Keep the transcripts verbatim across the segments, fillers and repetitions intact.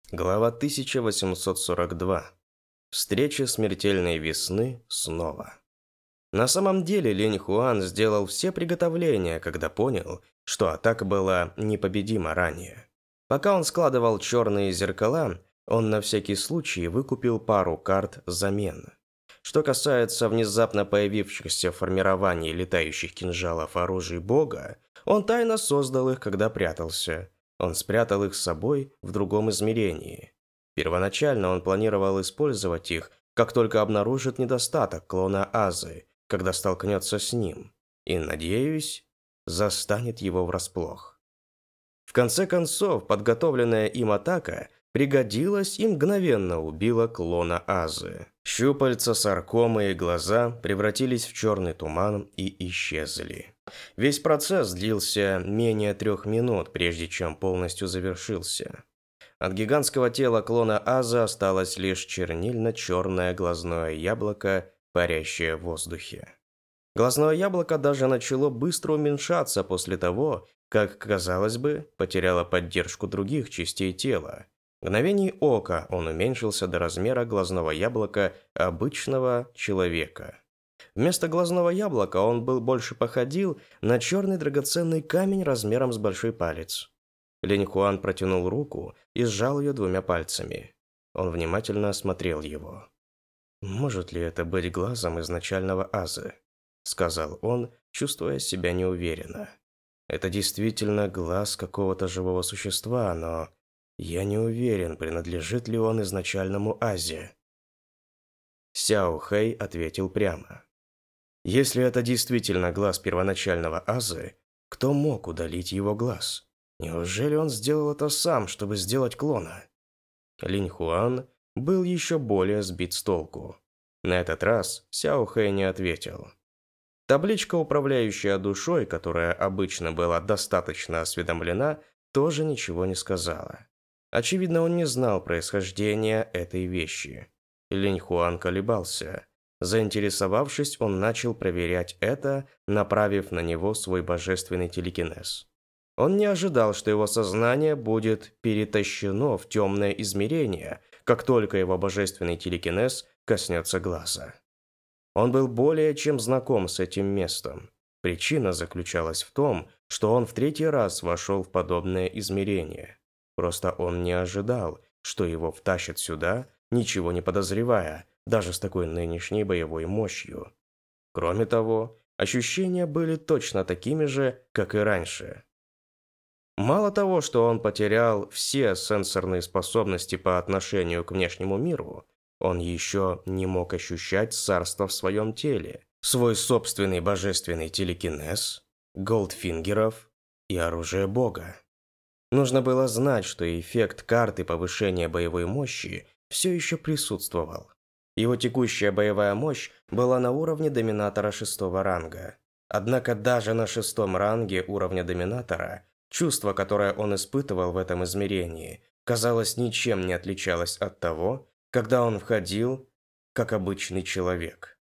Глава тысяча восемьсот сорок два. Встреча смертельной весны снова. На самом деле Линь Хуан сделал все приготовления, когда понял, что атака была непобедима ранее. Пока он складывал черные зеркала, он на всякий случай выкупил пару карт замен. Что касается внезапно появившихся формирований летающих кинжалов оружий бога, он тайно создал их, когда прятался. Он спрятал их с собой в другом измерении. Первоначально он планировал использовать их, как только обнаружит недостаток клона Азы, когда столкнется с ним, и, надеюсь, застанет его врасплох. В конце концов, подготовленная им атака пригодилась и мгновенно убила клона Азы. Щупальца, саркомы и глаза превратились в черный туман и исчезли. Весь процесс длился менее трех минут, прежде чем полностью завершился. От гигантского тела клона Азы осталось лишь чернильно-черное глазное яблоко, парящее в воздухе. Глазное яблоко даже начало быстро уменьшаться после того, как, казалось бы, потеряло поддержку других частей тела. В мгновение ока он уменьшился до размера глазного яблока обычного человека. Вместо глазного яблока он был больше походил на черный драгоценный камень размером с большой палец. Линь Хуан протянул руку и сжал ее двумя пальцами. Он внимательно осмотрел его. «Может ли это быть глазом изначального Азы?» — сказал он, чувствуя себя неуверенно. «Это действительно глаз какого-то живого существа, но я не уверен, принадлежит ли он изначальному Азе». Сяо Хэй ответил прямо. «Если это действительно глаз первоначального Азы, кто мог удалить его глаз? Неужели он сделал это сам, чтобы сделать клона?» Линь Хуан был еще более сбит с толку. На этот раз Сяо Хэй не ответил. Табличка, управляющая душой, которая обычно была достаточно осведомлена, тоже ничего не сказала. Очевидно, он не знал происхождения этой вещи. Линь Хуан колебался. Заинтересовавшись, он начал проверять это, направив на него свой божественный телекинез. Он не ожидал, что его сознание будет перетащено в темное измерение, как только его божественный телекинез коснется глаза. Он был более чем знаком с этим местом. Причина заключалась в том, что он в третий раз вошел в подобное измерение. Просто он не ожидал, что его втащат сюда, ничего не подозревая, даже с такой нынешней боевой мощью. Кроме того, ощущения были точно такими же, как и раньше. Мало того, что он потерял все сенсорные способности по отношению к внешнему миру, он еще не мог ощущать царство в своем теле, свой собственный божественный телекинез, голдфингеров и оружие бога. Нужно было знать, что эффект карты повышения боевой мощи все еще присутствовал. Его текущая боевая мощь была на уровне доминатора шестого ранга. Однако даже на шестом ранге уровня доминатора чувство, которое он испытывал в этом измерении, казалось, ничем не отличалось от того, когда он входил как обычный человек.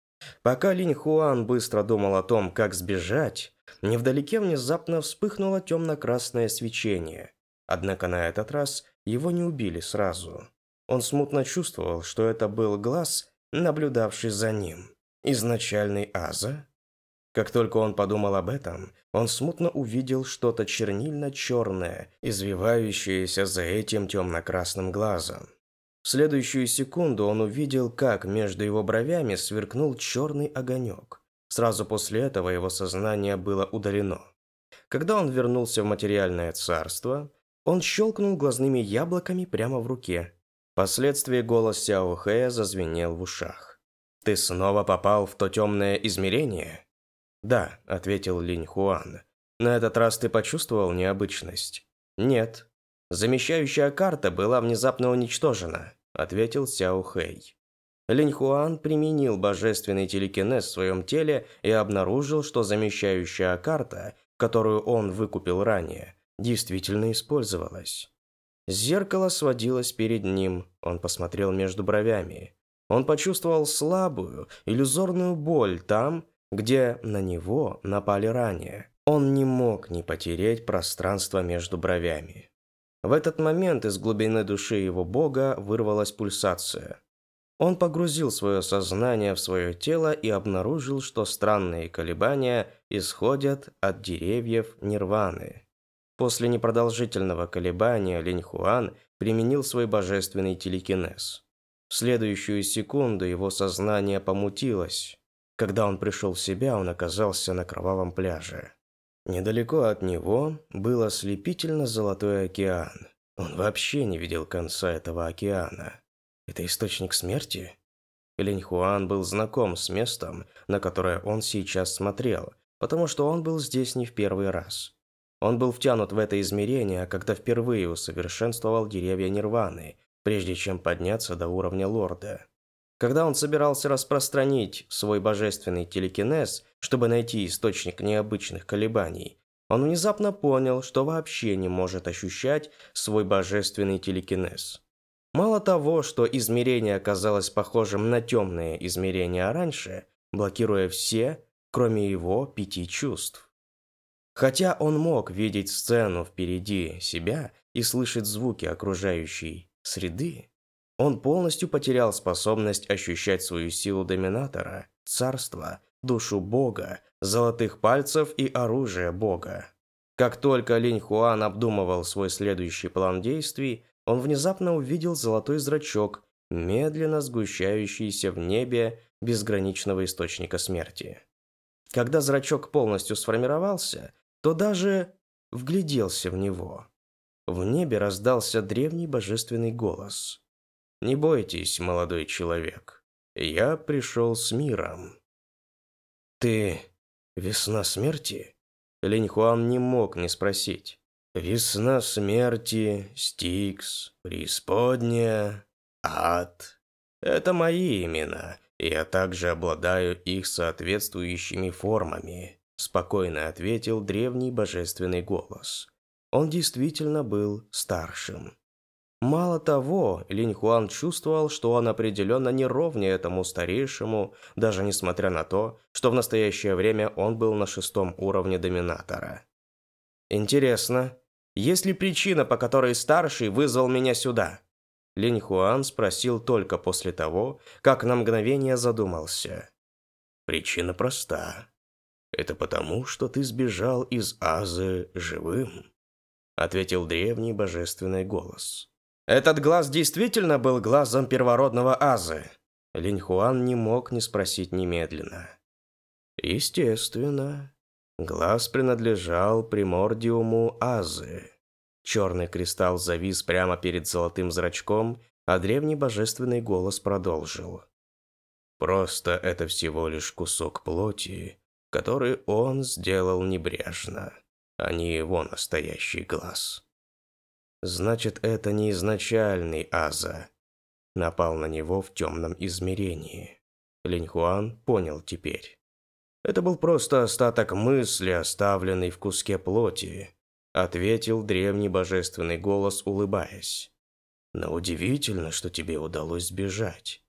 Пока Линь Хуан быстро думал о том, как сбежать, невдалеке внезапно вспыхнуло темно-красное свечение. Однако на этот раз его не убили сразу. Он смутно чувствовал, что это был глаз, наблюдавший за ним. Изначальный Аза? Как только он подумал об этом, он смутно увидел что-то чернильно-черное, извивающееся за этим темно-красным глазом. В следующую секунду он увидел, как между его бровями сверкнул черный огонек. Сразу после этого его сознание было удалено. Когда он вернулся в материальное царство, он щелкнул глазными яблоками прямо в руке. Впоследствии голос Сяо Хэя зазвенел в ушах. «Ты снова попал в то темное измерение?» «Да», — ответил Линь Хуан. «На этот раз ты почувствовал необычность?» «Нет». «Замещающая карта была внезапно уничтожена», — ответил Сяо Хэй. Линь Хуан применил божественный телекинез в своем теле и обнаружил, что замещающая карта, которую он выкупил ранее, действительно использовалась. Зеркало сводилось перед ним, он посмотрел между бровями. Он почувствовал слабую, иллюзорную боль там, где на него напали ранее. Он не мог не потерять пространство между бровями. В этот момент из глубины души его бога вырвалась пульсация. Он погрузил свое сознание в свое тело и обнаружил, что странные колебания исходят от деревьев нирваны. После непродолжительного колебания Линь Хуан применил свой божественный телекинез. В следующую секунду его сознание помутилось. Когда он пришел в себя, он оказался на кровавом пляже. Недалеко от него был ослепительно золотой океан. Он вообще не видел конца этого океана. Это источник смерти? Линь Хуан был знаком с местом, на которое он сейчас смотрел, потому что он был здесь не в первый раз. Он был втянут в это измерение, когда впервые усовершенствовал деревья нирваны, прежде чем подняться до уровня лорда. Когда он собирался распространить свой божественный телекинез, чтобы найти источник необычных колебаний, он внезапно понял, что вообще не может ощущать свой божественный телекинез. Мало того, что измерение оказалось похожим на темные измерения раньше, блокируя все, кроме его пяти чувств. Хотя он мог видеть сцену впереди себя и слышать звуки окружающей среды, он полностью потерял способность ощущать свою силу доминатора, царства, душу бога, золотых пальцев и оружие бога. Как только Линь Хуан обдумывал свой следующий план действий, он внезапно увидел золотой зрачок, медленно сгущающийся в небе безграничного источника смерти. Когда зрачок полностью сформировался, то даже вгляделся в него. В небе раздался древний божественный голос. «Не бойтесь, молодой человек, я пришел с миром». «Ты весна смерти?» Линь Хуан не мог не спросить. «Весна смерти, Стикс, преисподняя, ад. Это мои имена, и я также обладаю их соответствующими формами», спокойно ответил древний божественный голос. Он действительно был старшим. Мало того, Линь Хуан чувствовал, что он определенно не ровнее этому старейшему, даже несмотря на то, что в настоящее время он был на шестом уровне доминатора. «Интересно, есть ли причина, по которой старший вызвал меня сюда?» Линь Хуан спросил только после того, как на мгновение задумался. «Причина проста. Это потому, что ты сбежал из Азы живым», ответил древний божественный голос. «Этот глаз действительно был глазом первородного Азы?» Линь Хуан не мог не спросить немедленно. «Естественно. Глаз принадлежал примордиуму Азы». Черный кристалл завис прямо перед золотым зрачком, а древний божественный голос продолжил. «Просто это всего лишь кусок плоти, который он сделал небрежно, а не его настоящий глаз». «Значит, это не изначальный Аза напал на него в темном измерении». Линь Хуан понял теперь. «Это был просто остаток мысли, оставленный в куске плоти», ответил древний божественный голос, улыбаясь. «Но удивительно, что тебе удалось сбежать».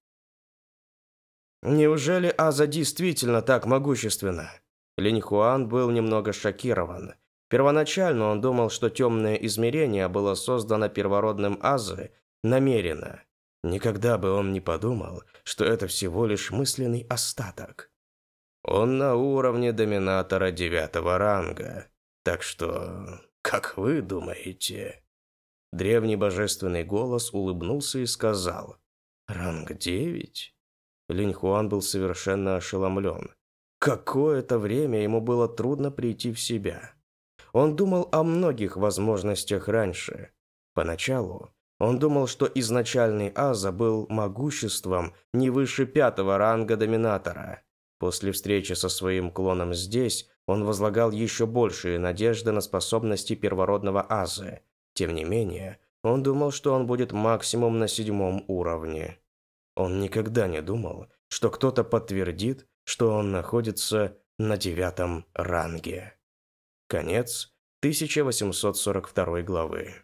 «Неужели Аза действительно так могущественна?» Линь Хуан был немного шокирован. Первоначально он думал, что темное измерение было создано первородным Азы намеренно. Никогда бы он не подумал, что это всего лишь мысленный остаток. Он на уровне доминатора девятого ранга. Так что, как вы думаете? Древний божественный голос улыбнулся и сказал. «Ранг девять?» Линь Хуан был совершенно ошеломлен. Какое-то время ему было трудно прийти в себя. Он думал о многих возможностях раньше. Поначалу он думал, что изначальный Аза был могуществом не выше пятого ранга доминатора. После встречи со своим клоном здесь он возлагал еще большие надежды на способности первородного Азы. Тем не менее, он думал, что он будет максимум на седьмом уровне. Он никогда не думал, что кто-то подтвердит, что он находится на девятом ранге. Конец тысяча восемьсот сорок второй главы.